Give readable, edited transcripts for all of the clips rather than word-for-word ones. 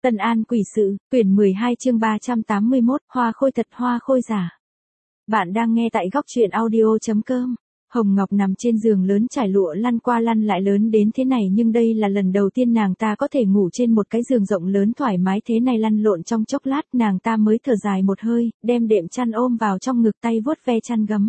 Tân An quỷ sự, quyển 12 chương 381, hoa khôi thật hoa khôi giả. Bạn đang nghe tại góc truyện audio.com. Hồng Ngọc nằm trên giường lớn trải lụa lăn qua lăn lại lớn đến thế này, nhưng đây là lần đầu tiên nàng ta có thể ngủ trên một cái giường rộng lớn thoải mái thế này. Lăn lộn trong chốc lát nàng ta mới thở dài một hơi, đem đệm chăn ôm vào trong ngực, tay vuốt ve chăn gấm.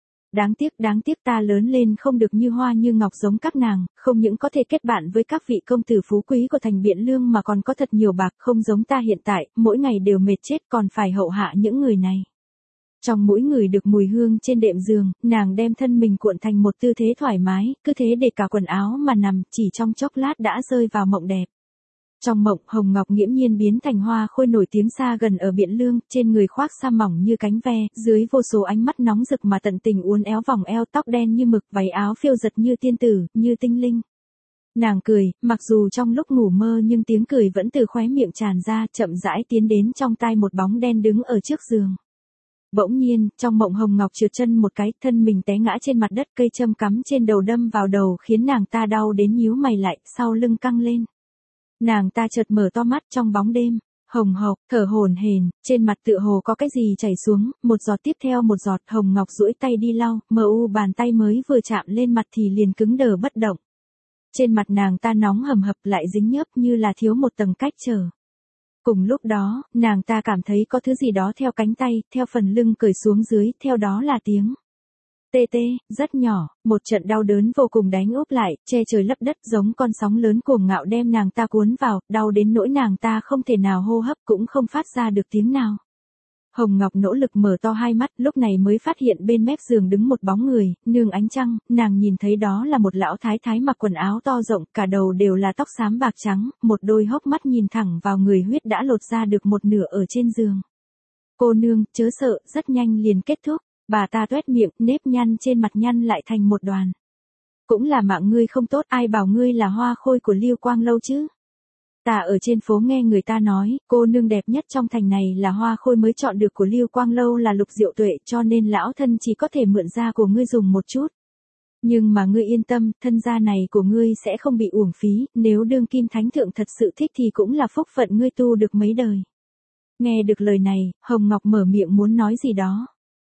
Đáng tiếc ta lớn lên không được như hoa như ngọc giống các nàng, không những có thể kết bạn với các vị công tử phú quý của thành Biện Lương mà còn có thật nhiều bạc, không giống ta hiện tại, mỗi ngày đều mệt chết còn phải hậu hạ những người này. Trong mỗi người được mùi hương trên đệm giường, nàng đem thân mình cuộn thành một tư thế thoải mái, cứ thế để cả quần áo mà nằm, chỉ trong chốc lát đã rơi vào mộng đẹp. Trong mộng, Hồng Ngọc nghiễm nhiên biến thành hoa khôi nổi tiếng xa gần ở Biện Lương, trên người khoác sa mỏng như cánh ve, dưới vô số ánh mắt nóng rực mà tận tình uốn éo vòng eo, tóc đen như mực, váy áo phiêu giật như tiên tử, như tinh linh. Nàng cười, mặc dù trong lúc ngủ mơ nhưng tiếng cười vẫn từ khóe miệng tràn ra, chậm rãi tiến đến trong tai một bóng đen đứng ở trước giường. Bỗng nhiên, trong mộng Hồng Ngọc trượt chân một cái, thân mình té ngã trên mặt đất, cây châm cắm trên đầu đâm vào đầu khiến nàng ta đau đến nhíu mày lại, sau lưng căng lên. Nàng ta chợt mở to mắt trong bóng đêm, hồng hộc, thở hổn hển, trên mặt tựa hồ có cái gì chảy xuống, một giọt tiếp theo một giọt. Hồng Ngọc duỗi tay đi lau, bàn tay mới vừa chạm lên mặt thì liền cứng đờ bất động. Trên mặt nàng ta nóng hầm hập, lại dính nhớp như là thiếu một tầng cách trở. Cùng lúc đó, nàng ta cảm thấy có thứ gì đó theo cánh tay, theo phần lưng cởi xuống dưới, theo đó là tiếng tê tê, rất nhỏ, một trận đau đớn vô cùng đánh úp lại, che trời lấp đất, giống con sóng lớn cuồng ngạo đem nàng ta cuốn vào, đau đến nỗi nàng ta không thể nào hô hấp, cũng không phát ra được tiếng nào. Hồng Ngọc nỗ lực mở to hai mắt, lúc này mới phát hiện bên mép giường đứng một bóng người, nương ánh trăng, nàng nhìn thấy đó là một lão thái thái mặc quần áo to rộng, cả đầu đều là tóc xám bạc trắng, một đôi hốc mắt nhìn thẳng vào người, huyết đã lột ra được một nửa ở trên giường. Cô nương, chớ sợ, rất nhanh liền kết thúc. Bà ta toét miệng, nếp nhăn trên mặt nhăn lại thành một đoàn. Cũng là mạng ngươi không tốt, ai bảo ngươi là hoa khôi của Lưu Quang Lâu chứ? Ta ở trên phố nghe người ta nói, cô nương đẹp nhất trong thành này là hoa khôi mới chọn được của Lưu Quang Lâu là Lục Diệu Tuệ, cho nên lão thân chỉ có thể mượn da của ngươi dùng một chút. Nhưng mà ngươi yên tâm, thân da này của ngươi sẽ không bị uổng phí, nếu đương kim thánh thượng thật sự thích thì cũng là phúc phận ngươi tu được mấy đời. Nghe được lời này, Hồng Ngọc mở miệng muốn nói gì đó.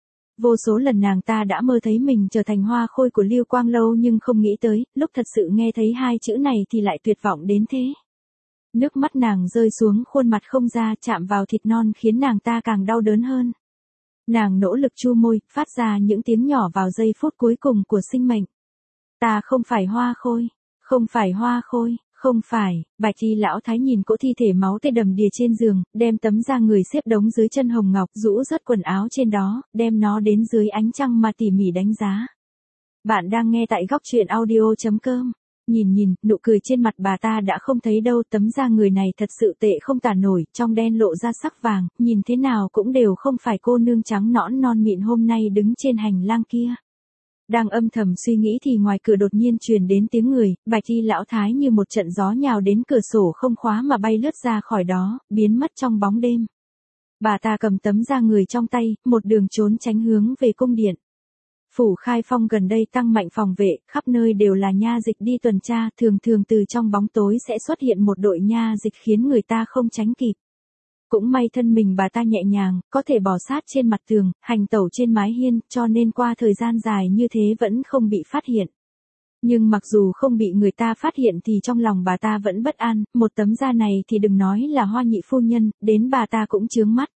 Vô số lần nàng ta đã mơ thấy mình trở thành hoa khôi của Lưu Quang Lâu nhưng không nghĩ tới, lúc thật sự nghe thấy hai chữ này thì lại tuyệt vọng đến thế. Nước mắt nàng rơi xuống, khuôn mặt không ra, chạm vào thịt non khiến nàng ta càng đau đớn hơn. Nàng nỗ lực chu môi, phát ra những tiếng nhỏ vào giây phút cuối cùng của sinh mệnh. Ta không phải hoa khôi, không phải hoa khôi. Không phải, Bạch Y lão thái nhìn cỗ thi thể máu tươi đầm đìa trên giường, đem tấm da người xếp đống dưới chân Hồng Ngọc, rũ rớt quần áo trên đó, đem nó đến dưới ánh trăng mà tỉ mỉ đánh giá. Bạn đang nghe tại góc truyện audio.com. Nhìn, nụ cười trên mặt bà ta đã không thấy đâu, tấm da người này thật sự tệ không tả nổi, trong đen lộ ra sắc vàng, nhìn thế nào cũng đều không phải cô nương trắng nõn non mịn hôm nay đứng trên hành lang kia. Đang âm thầm suy nghĩ thì ngoài cửa đột nhiên truyền đến tiếng người, Bạch Y lão thái như một trận gió nhào đến cửa sổ không khóa mà bay lướt ra khỏi đó, biến mất trong bóng đêm. Bà ta cầm tấm da người trong tay, một đường trốn tránh hướng về cung điện. Phủ Khai Phong gần đây tăng mạnh phòng vệ, khắp nơi đều là nha dịch đi tuần tra, thường từ trong bóng tối sẽ xuất hiện một đội nha dịch khiến người ta không tránh kịp. Cũng may thân mình bà ta nhẹ nhàng, có thể bò sát trên mặt tường, hành tẩu trên mái hiên, cho nên qua thời gian dài như thế vẫn không bị phát hiện. Nhưng mặc dù không bị người ta phát hiện thì trong lòng bà ta vẫn bất an, một tấm da này thì đừng nói là Hoa nhị phu nhân, đến bà ta cũng chướng mắt.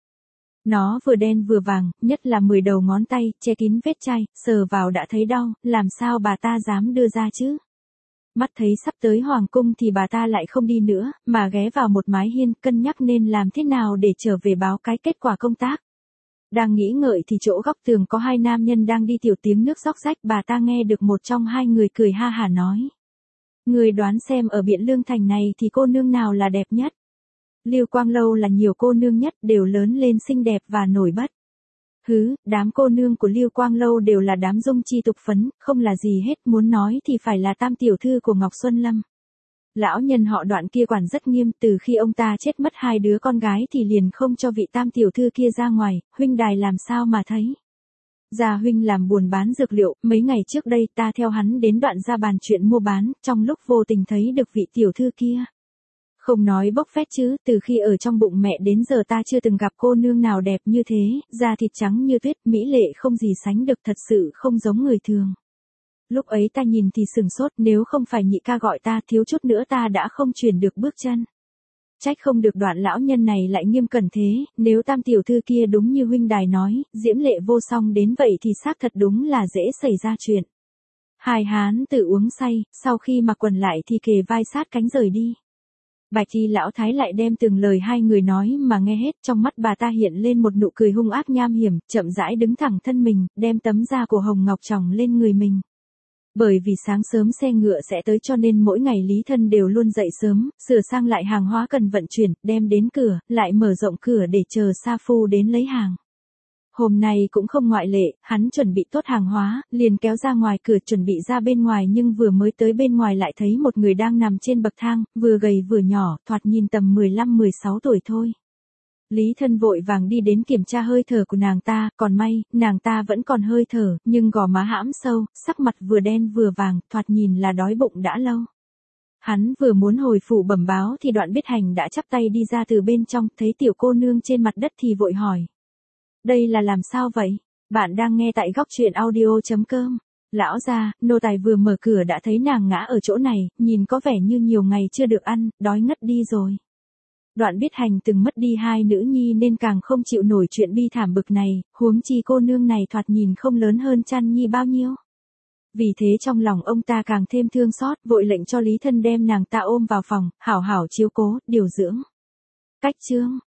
Nó vừa đen vừa vàng, nhất là 10 đầu ngón tay, che kín vết chai, sờ vào đã thấy đau, làm sao bà ta dám đưa ra chứ? Mắt thấy sắp tới hoàng cung thì bà ta lại không đi nữa, mà ghé vào một mái hiên, cân nhắc nên làm thế nào để trở về báo cái kết quả công tác. Đang nghĩ ngợi thì chỗ góc tường có hai nam nhân đang đi tiểu tiếng nước róc rách, bà ta nghe được một trong hai người cười ha hả nói. Người đoán xem ở Biện Lương thành này thì cô nương nào là đẹp nhất? Lưu Quang Lâu là nhiều cô nương nhất, đều lớn lên xinh đẹp và nổi bật. Đám cô nương của Lưu Quang Lâu đều là đám dung chi tục phấn, không là gì hết, muốn nói thì phải là tam tiểu thư của Ngọc Xuân Lâm. Lão nhân họ Đoạn kia quản rất nghiêm, từ khi ông ta chết mất hai đứa con gái thì liền không cho vị tam tiểu thư kia ra ngoài, huynh đài làm sao mà thấy. Gia huynh làm buồn bán dược liệu, mấy ngày trước đây ta theo hắn đến Đoạn ra bàn chuyện mua bán, trong lúc vô tình thấy được vị tiểu thư kia. Không nói bốc phét chứ, từ khi ở trong bụng mẹ đến giờ ta chưa từng gặp cô nương nào đẹp như thế, da thịt trắng như tuyết, mỹ lệ không gì sánh được, thật sự không giống người thường. Lúc ấy ta nhìn thì sửng sốt, nếu không phải nhị ca gọi ta, thiếu chút nữa ta đã không chuyển được bước chân. Trách không được Đoạn lão nhân này lại nghiêm cẩn thế, nếu Tam tiểu thư kia đúng như huynh đài nói, diễm lệ vô song đến vậy thì xác thật đúng là dễ xảy ra chuyện. Hai hán tự uống say, sau khi mặc quần lại thì kề vai sát cánh rời đi. Bạch y lão thái lại đem từng lời hai người nói mà nghe hết, trong mắt bà ta hiện lên một nụ cười hung ác nham hiểm, chậm rãi đứng thẳng thân mình, đem tấm da của Hồng Ngọc tròng lên người mình. Bởi vì sáng sớm xe ngựa sẽ tới cho nên mỗi ngày Lý Thân đều luôn dậy sớm, sửa sang lại hàng hóa cần vận chuyển, đem đến cửa, lại mở rộng cửa để chờ sa phu đến lấy hàng. Hôm nay cũng không ngoại lệ, hắn chuẩn bị tốt hàng hóa, liền kéo ra ngoài cửa chuẩn bị ra bên ngoài, nhưng vừa mới tới bên ngoài lại thấy một người đang nằm trên bậc thang, vừa gầy vừa nhỏ, thoạt nhìn tầm 15-16 tuổi thôi. Lý Thân vội vàng đi đến kiểm tra hơi thở của nàng ta, còn may, nàng ta vẫn còn hơi thở, nhưng gò má hãm sâu, sắc mặt vừa đen vừa vàng, thoạt nhìn là đói bụng đã lâu. Hắn vừa muốn hồi phủ bẩm báo thì Đoạn Biết Hành đã chắp tay đi ra từ bên trong, thấy tiểu cô nương trên mặt đất thì vội hỏi. Đây là làm sao vậy? Bạn đang nghe tại góc truyện audio.com. Lão gia, nô tài vừa mở cửa đã thấy nàng ngã ở chỗ này, nhìn có vẻ như nhiều ngày chưa được ăn, đói ngất đi rồi. Đoạn Biết Hành từng mất đi hai nữ nhi nên càng không chịu nổi chuyện bi thảm bực này, huống chi cô nương này thoạt nhìn không lớn hơn Trăn Nhi bao nhiêu. Vì thế trong lòng ông ta càng thêm thương xót, vội lệnh cho Lý Thân đem nàng ta ôm vào phòng, hảo hảo chiếu cố, điều dưỡng. Cách chương